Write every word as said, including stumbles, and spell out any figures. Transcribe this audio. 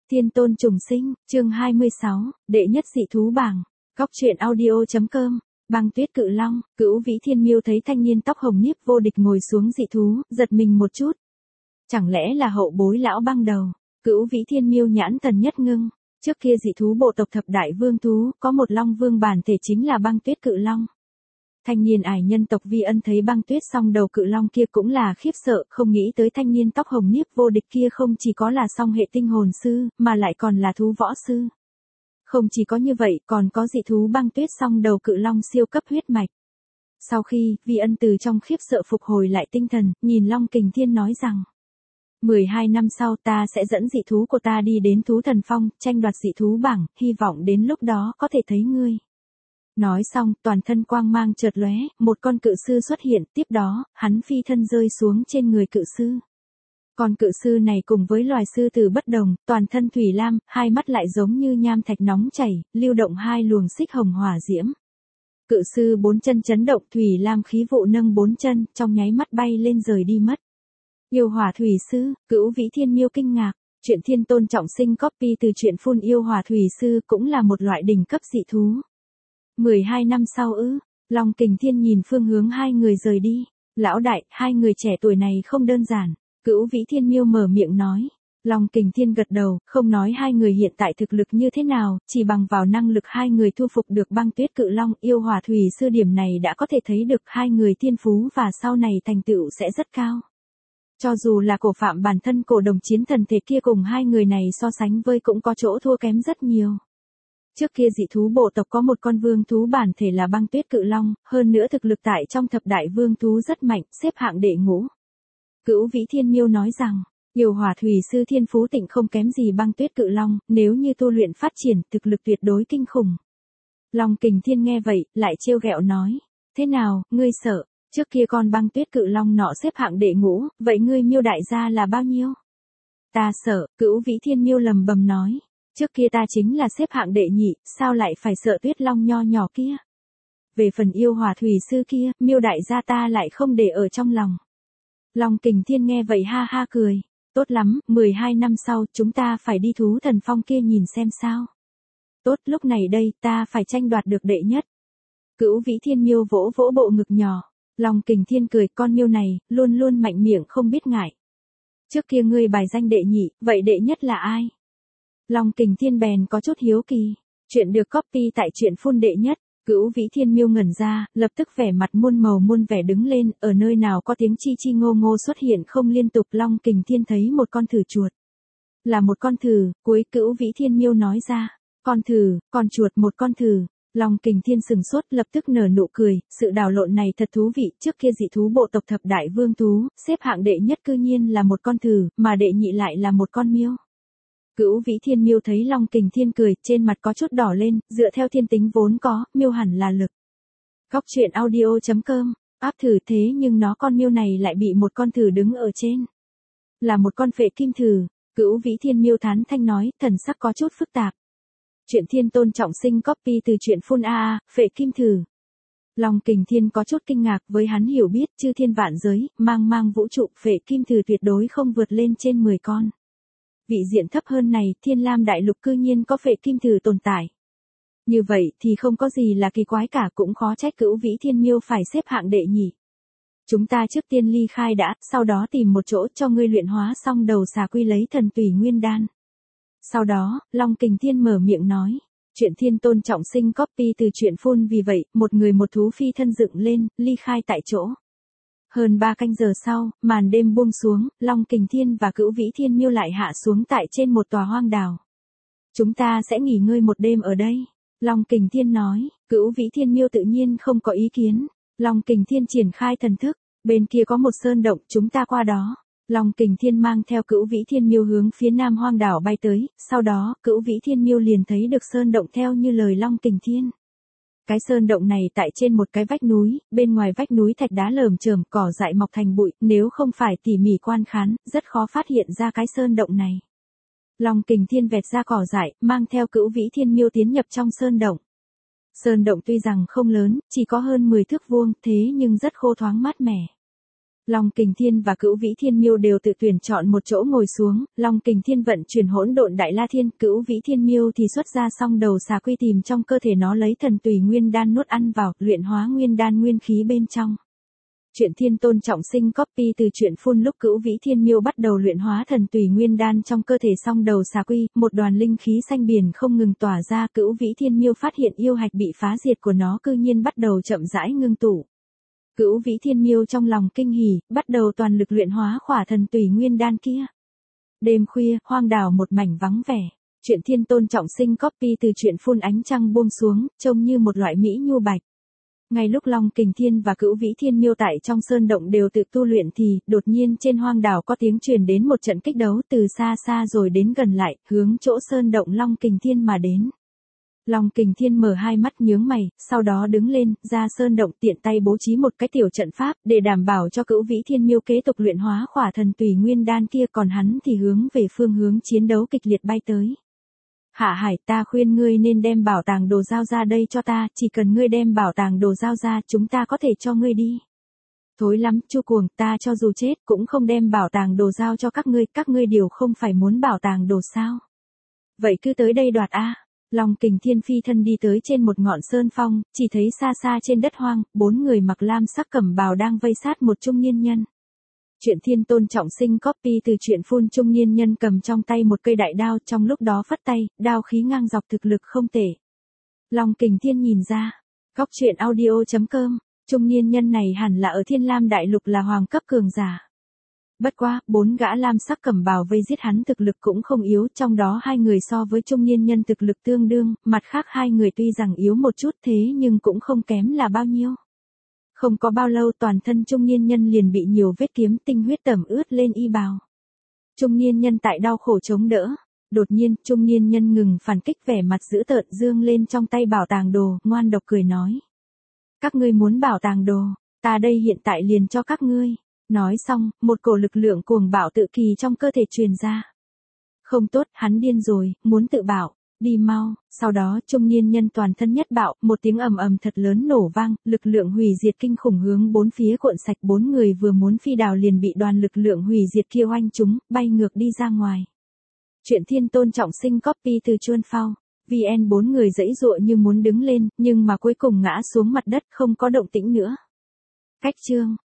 Thiên tôn trùng sinh, chương hai mươi sáu, đệ nhất dị thú bảng. Góc truyện audio.com. Băng tuyết cự long, Cửu Vĩ Thiên Miêu thấy thanh niên tóc hồng Niếp Vô Địch ngồi xuống dị thú, giật mình một chút. Chẳng lẽ là hậu bối lão băng đầu? Cửu Vĩ Thiên Miêu nhãn thần nhất ngưng. Trước kia dị thú bộ tộc thập đại vương thú, có một long vương bản thể chính là băng tuyết cự long. Thanh niên ải nhân tộc Vi Ân thấy băng tuyết song đầu cự long kia cũng là khiếp sợ, không nghĩ tới thanh niên tóc hồng Niếp Vô Địch kia không chỉ có là song hệ tinh hồn sư, mà lại còn là thú võ sư. Không chỉ có như vậy, còn có dị thú băng tuyết song đầu cự long siêu cấp huyết mạch. Sau khi, Vi Ân từ trong khiếp sợ phục hồi lại tinh thần, nhìn Long Kình Thiên nói rằng: mười hai năm sau ta sẽ dẫn dị thú của ta đi đến thú thần phong, tranh đoạt dị thú bảng, hy vọng đến lúc đó có thể thấy ngươi. Nói xong, toàn thân quang mang chợt lóe, một con cự sư xuất hiện, tiếp đó, hắn phi thân rơi xuống trên người cự sư. Con cự sư này cùng với loài sư tử bất đồng, toàn thân thủy lam, hai mắt lại giống như nham thạch nóng chảy, lưu động hai luồng xích hồng hỏa diễm. Cự sư bốn chân chấn động, thủy lam khí vụ nâng bốn chân, trong nháy mắt bay lên rời đi mất. Yêu hỏa thủy sư, Cửu Vĩ Thiên Miêu kinh ngạc, chuyện Thiên Tôn trọng sinh copy từ truyện phun yêu hỏa thủy sư cũng là một loại đỉnh cấp dị thú. mười hai năm sau ư? Long Kình Thiên nhìn phương hướng hai người rời đi. Lão đại, hai người trẻ tuổi này không đơn giản. Cửu Vĩ Thiên Miêu mở miệng nói. Long Kình Thiên gật đầu, không nói hai người hiện tại thực lực như thế nào, chỉ bằng vào năng lực hai người thu phục được băng tuyết cự long yêu hỏa thủy sư điểm này đã có thể thấy được hai người thiên phú và sau này thành tựu sẽ rất cao. Cho dù là cổ phạm bản thân cổ đồng chiến thần thể kia cùng hai người này so sánh với cũng có chỗ thua kém rất nhiều. Trước kia dị thú bộ tộc có một con vương thú bản thể là băng tuyết cự long, hơn nữa thực lực tại trong thập đại vương thú rất mạnh, xếp hạng đệ ngũ. Cửu Vĩ Thiên Miêu nói rằng, yêu hỏa thủy sư thiên phú tịnh không kém gì băng tuyết cự long, nếu như tu luyện phát triển, thực lực tuyệt đối kinh khủng. Long Kình Thiên nghe vậy, lại trêu ghẹo nói, thế nào, ngươi sợ, trước kia con băng tuyết cự long nọ xếp hạng đệ ngũ, vậy ngươi Miêu đại gia là bao nhiêu? Ta sợ, Cửu Vĩ Thiên Miêu lầm bầm nói. Trước kia ta chính là xếp hạng đệ nhị, sao lại phải sợ tuyết long nho nhỏ kia? Về phần yêu hỏa thủy sư kia, Miêu đại gia ta lại không để ở trong lòng. Long Kình Thiên nghe vậy ha ha cười. Tốt lắm, mười hai năm sau, chúng ta phải đi thú thần phong kia nhìn xem sao. Tốt, lúc này đây, ta phải tranh đoạt được đệ nhất. Cửu Vĩ Thiên Miêu vỗ vỗ bộ ngực nhỏ. Long Kình Thiên cười, con miêu này, luôn luôn mạnh miệng không biết ngại. Trước kia ngươi bài danh đệ nhị, vậy đệ nhất là ai? Long Kình Thiên bèn có chút hiếu kỳ. Chuyện được copy tại truyện phun đệ nhất. Cửu Vĩ Thiên Miêu ngẩn ra, lập tức vẻ mặt muôn màu muôn vẻ đứng lên, ở nơi nào có tiếng chi chi ngô ngô xuất hiện không liên tục. Long Kình Thiên thấy một con thử chuột. Là một con thử, cuối Cửu Vĩ Thiên Miêu nói ra. Con thử, con chuột một con thử. Long Kình Thiên sừng sốt lập tức nở nụ cười, sự đảo lộn này thật thú vị, trước kia dị thú bộ tộc thập đại vương thú, xếp hạng đệ nhất cư nhiên là một con thử, mà đệ nhị lại là một con miêu. Cửu Vĩ Thiên Miêu thấy Long Kình Thiên cười, trên mặt có chút đỏ lên, dựa theo thiên tính vốn có, miêu hẳn là lực. Góc truyện audio.com, áp thử thế nhưng nó con miêu này lại bị một con thử đứng ở trên. Là một con phệ kim thử, Cửu Vĩ Thiên Miêu thán thanh nói, thần sắc có chút phức tạp. Chuyện Thiên Tôn trọng sinh copy từ truyện phun a a, phệ kim thử. Long Kình Thiên có chút kinh ngạc, với hắn hiểu biết chư thiên vạn giới, mang mang vũ trụ, phệ kim thử tuyệt đối không vượt lên trên mười con. Vị diện thấp hơn này, Thiên Lam đại lục cư nhiên có phệ kim thử tồn tại. Như vậy thì không có gì là kỳ quái cả, cũng khó trách Cửu Vĩ Thiên Miêu phải xếp hạng đệ nhị. Chúng ta trước tiên ly khai đã, sau đó tìm một chỗ cho ngươi luyện hóa xong đầu xà quy lấy thần tùy nguyên đan. Sau đó, Long Kình Thiên mở miệng nói, chuyện Thiên Tôn trọng sinh copy từ truyện phun vì vậy, một người một thú phi thân dựng lên, ly khai tại chỗ. Hơn ba canh giờ sau, màn đêm buông xuống, Long Kình Thiên và Cửu Vĩ Thiên Miêu lại hạ xuống tại trên một tòa hoang đảo. Chúng ta sẽ nghỉ ngơi một đêm ở đây. Long Kình Thiên nói, Cửu Vĩ Thiên Miêu tự nhiên không có ý kiến. Long Kình Thiên triển khai thần thức, bên kia có một sơn động, chúng ta qua đó. Long Kình Thiên mang theo Cửu Vĩ Thiên Miêu hướng phía nam hoang đảo bay tới, sau đó, Cửu Vĩ Thiên Miêu liền thấy được sơn động theo như lời Long Kình Thiên. Cái sơn động này tại trên một cái vách núi, bên ngoài vách núi thạch đá lởm chởm, cỏ dại mọc thành bụi, nếu không phải tỉ mỉ quan khán, rất khó phát hiện ra cái sơn động này. Long Kình Thiên vẹt ra cỏ dại, mang theo Cửu Vĩ Thiên Miêu tiến nhập trong sơn động. Sơn động tuy rằng không lớn, chỉ có hơn mười thước vuông, thế nhưng rất khô thoáng mát mẻ. Long Kình Thiên và Cửu Vĩ Thiên Miêu đều tự tuyển chọn một chỗ ngồi xuống, Long Kình Thiên vận chuyển hỗn độn đại la thiên, Cửu Vĩ Thiên Miêu thì xuất ra song đầu xà quy tìm trong cơ thể nó lấy thần tùy nguyên đan nuốt ăn vào, luyện hóa nguyên đan nguyên khí bên trong. Chuyện Thiên Tôn Trọng Sinh copy từ truyện phun lúc Cửu Vĩ Thiên Miêu bắt đầu luyện hóa thần tùy nguyên đan trong cơ thể song đầu xà quy, một đoàn linh khí xanh biển không ngừng tỏa ra, Cửu Vĩ Thiên Miêu phát hiện yêu hạch bị phá diệt của nó cư nhiên bắt đầu chậm rãi ngưng tụ. Cửu Vĩ Thiên Miêu trong lòng kinh hỉ, bắt đầu toàn lực luyện hóa khỏa thần tùy nguyên đan kia. Đêm khuya, hoang đảo một mảnh vắng vẻ. Chuyện Thiên Tôn Trọng Sinh copy từ truyện phun ánh trăng buông xuống, trông như một loại mỹ nhu bạch. Ngay lúc Long Kình Thiên và Cửu Vĩ Thiên Miêu tại trong sơn động đều tự tu luyện thì, đột nhiên trên hoang đảo có tiếng truyền đến một trận kích đấu từ xa xa rồi đến gần lại, hướng chỗ sơn động Long Kình Thiên mà đến. Long Kình Thiên mở hai mắt nhướng mày, sau đó đứng lên, ra sơn động tiện tay bố trí một cái tiểu trận pháp, để đảm bảo cho Cửu Vĩ Thiên Miêu kế tục luyện hóa khỏa thần tùy nguyên đan kia, còn hắn thì hướng về phương hướng chiến đấu kịch liệt bay tới. Hạ Hải, ta khuyên ngươi nên đem bảo tàng đồ giao ra đây cho ta, chỉ cần ngươi đem bảo tàng đồ giao ra, chúng ta có thể cho ngươi đi. Thối lắm, Chu Cuồng, ta cho dù chết cũng không đem bảo tàng đồ giao cho các ngươi, các ngươi đều không phải muốn bảo tàng đồ sao? Vậy cứ tới đây đoạt a. Long Kình Thiên phi thân đi tới trên một ngọn sơn phong, chỉ thấy xa xa trên đất hoang, bốn người mặc lam sắc cẩm bào đang vây sát một trung niên nhân. Chuyện Thiên Tôn Trọng Sinh copy từ truyện phun trung niên nhân cầm trong tay một cây đại đao, trong lúc đó phất tay, đao khí ngang dọc thực lực không tệ. Long Kình Thiên nhìn ra, góc truyện audio chấm com, trung niên nhân này hẳn là ở Thiên Lam Đại Lục là hoàng cấp cường giả. Bất quá, bốn gã lam sắc cẩm bào vây giết hắn thực lực cũng không yếu, trong đó hai người so với trung niên nhân thực lực tương đương, mặt khác hai người tuy rằng yếu một chút thế nhưng cũng không kém là bao nhiêu. Không có bao lâu toàn thân trung niên nhân liền bị nhiều vết kiếm tinh huyết tẩm ướt lên y bào. Trung niên nhân tại đau khổ chống đỡ. Đột nhiên, trung niên nhân ngừng phản kích, vẻ mặt dữ tợn dương lên trong tay bảo tàng đồ, ngoan độc cười nói. Các ngươi muốn bảo tàng đồ, ta đây hiện tại liền cho các ngươi. Nói xong, một cổ lực lượng cuồng bạo tự kỳ trong cơ thể truyền ra. Không tốt, hắn điên rồi, muốn tự bảo. Đi mau, sau đó trung niên nhân toàn thân nhất bạo, một tiếng ầm ầm thật lớn nổ vang, lực lượng hủy diệt kinh khủng hướng bốn phía cuộn sạch, bốn người vừa muốn phi đào liền bị đoàn lực lượng hủy diệt kia oanh chúng, bay ngược đi ra ngoài. Chuyện Thiên Tôn Trọng Sinh copy từ Chuan Phao, vê en bốn người giãy giụa như muốn đứng lên, nhưng mà cuối cùng ngã xuống mặt đất không có động tĩnh nữa. Cách chương